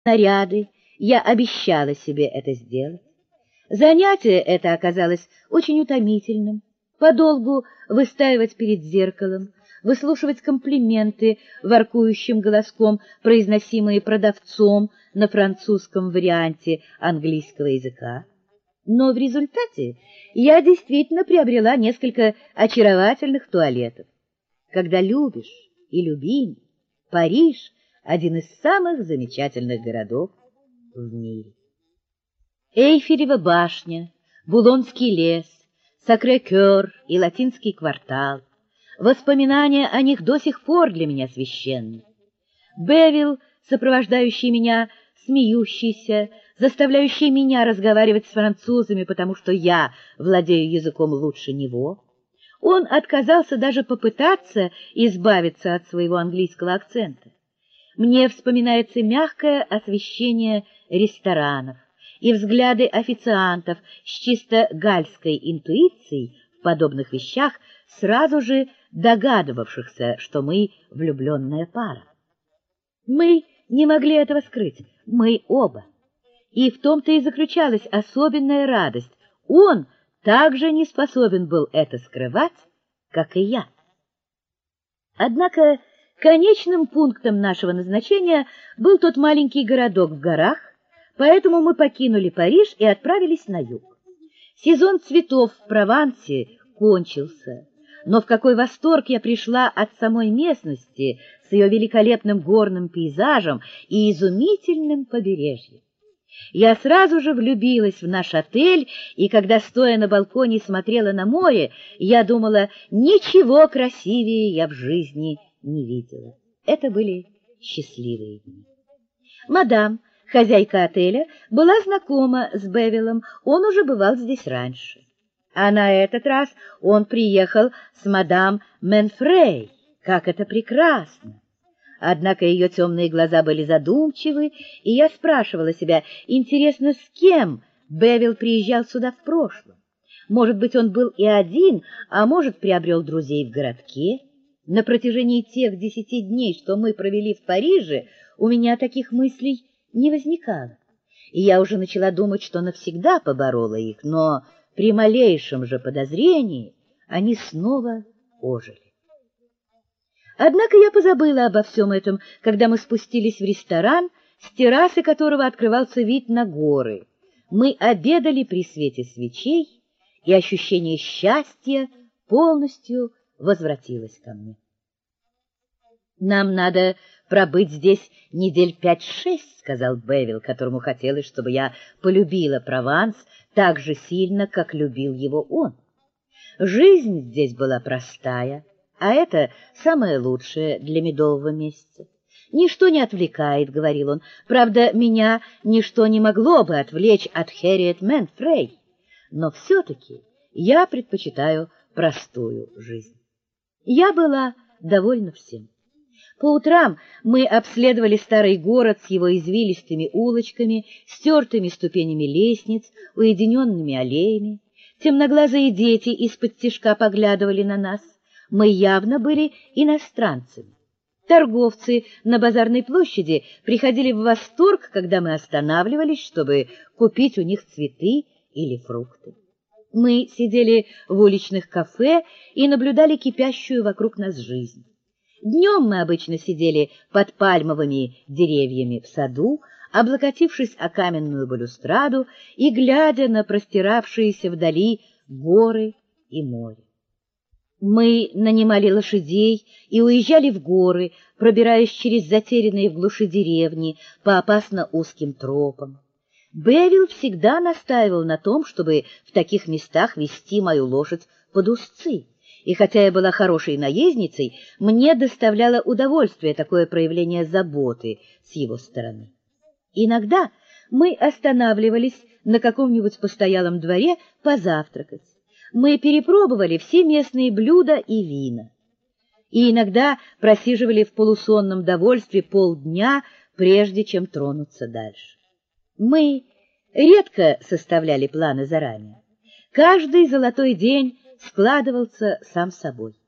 наряды, я обещала себе это сделать. Занятие это оказалось очень утомительным. Подолгу выстаивать перед зеркалом, выслушивать комплименты воркующим голоском, произносимые продавцом на французском варианте английского языка. Но в результате я действительно приобрела несколько очаровательных туалетов. Когда любишь и любим, Париж — один из самых замечательных городов в мире. Эйфелева башня, Булонский лес, Сакрэ-Кёр и Латинский квартал. Воспоминания о них до сих пор для меня священны. Бевил, сопровождающий меня, смеющийся, заставляющий меня разговаривать с французами, потому что я владею языком лучше него. Он отказался даже попытаться избавиться от своего английского акцента. Мне вспоминается мягкое освещение ресторанов и взгляды официантов с чисто гальской интуицией в подобных вещах, сразу же догадывавшихся, что мы влюбленная пара. Мы не могли этого скрыть, мы оба. И в том-то и заключалась особенная радость. Он также не способен был это скрывать, как и я. Однако конечным пунктом нашего назначения был тот маленький городок в горах, поэтому мы покинули Париж и отправились на юг. Сезон цветов в Провансе кончился, но в какой восторг я пришла от самой местности с ее великолепным горным пейзажем и изумительным побережьем. Я сразу же влюбилась в наш отель, и когда, стоя на балконе, смотрела на море, я думала, ничего красивее я в жизни не видела. Это были счастливые дни. Мадам, хозяйка отеля, была знакома с Бевилом, он уже бывал здесь раньше. А на этот раз он приехал с мадам Менфрей. Как это прекрасно! Однако ее темные глаза были задумчивы, и я спрашивала себя, интересно, с кем Бевил приезжал сюда в прошлом? Может быть, он был и один, а может, приобрел друзей в городке? На протяжении тех 10 дней, что мы провели в Париже, у меня таких мыслей не возникало. И я уже начала думать, что навсегда поборола их, но при малейшем же подозрении они снова ожили. Однако я позабыла обо всем этом, когда мы спустились в ресторан, с террасы которого открывался вид на горы. Мы обедали при свете свечей, и ощущение счастья полностью возвратилось ко мне. «Нам надо пробыть здесь недель 5-6, — сказал Бевил, которому хотелось, чтобы я полюбила Прованс так же сильно, как любил его он. Жизнь здесь была простая, а это самое лучшее для медового месяца. Ничто не отвлекает, — говорил он. Правда, меня ничто не могло бы отвлечь от Хэрриет Менфрей, но все-таки я предпочитаю простую жизнь. Я была довольна всем. По утрам мы обследовали старый город с его извилистыми улочками, стертыми ступенями лестниц, уединенными аллеями. Темноглазые дети из-под тишка поглядывали на нас. Мы явно были иностранцами. Торговцы на базарной площади приходили в восторг, когда мы останавливались, чтобы купить у них цветы или фрукты. Мы сидели в уличных кафе и наблюдали кипящую вокруг нас жизнь. Днем мы обычно сидели под пальмовыми деревьями в саду, облокотившись о каменную балюстраду и глядя на простиравшиеся вдали горы и море. Мы нанимали лошадей и уезжали в горы, пробираясь через затерянные в глуши деревни по опасно узким тропам. Бевил всегда настаивал на том, чтобы в таких местах вести мою лошадь под узцы. И хотя я была хорошей наездницей, мне доставляло удовольствие такое проявление заботы с его стороны. Иногда мы останавливались на каком-нибудь постоялом дворе позавтракать. Мы перепробовали все местные блюда и вина. И иногда просиживали в полусонном довольстве полдня, прежде чем тронуться дальше. Мы редко составляли планы заранее. Каждый золотой день складывался сам собой.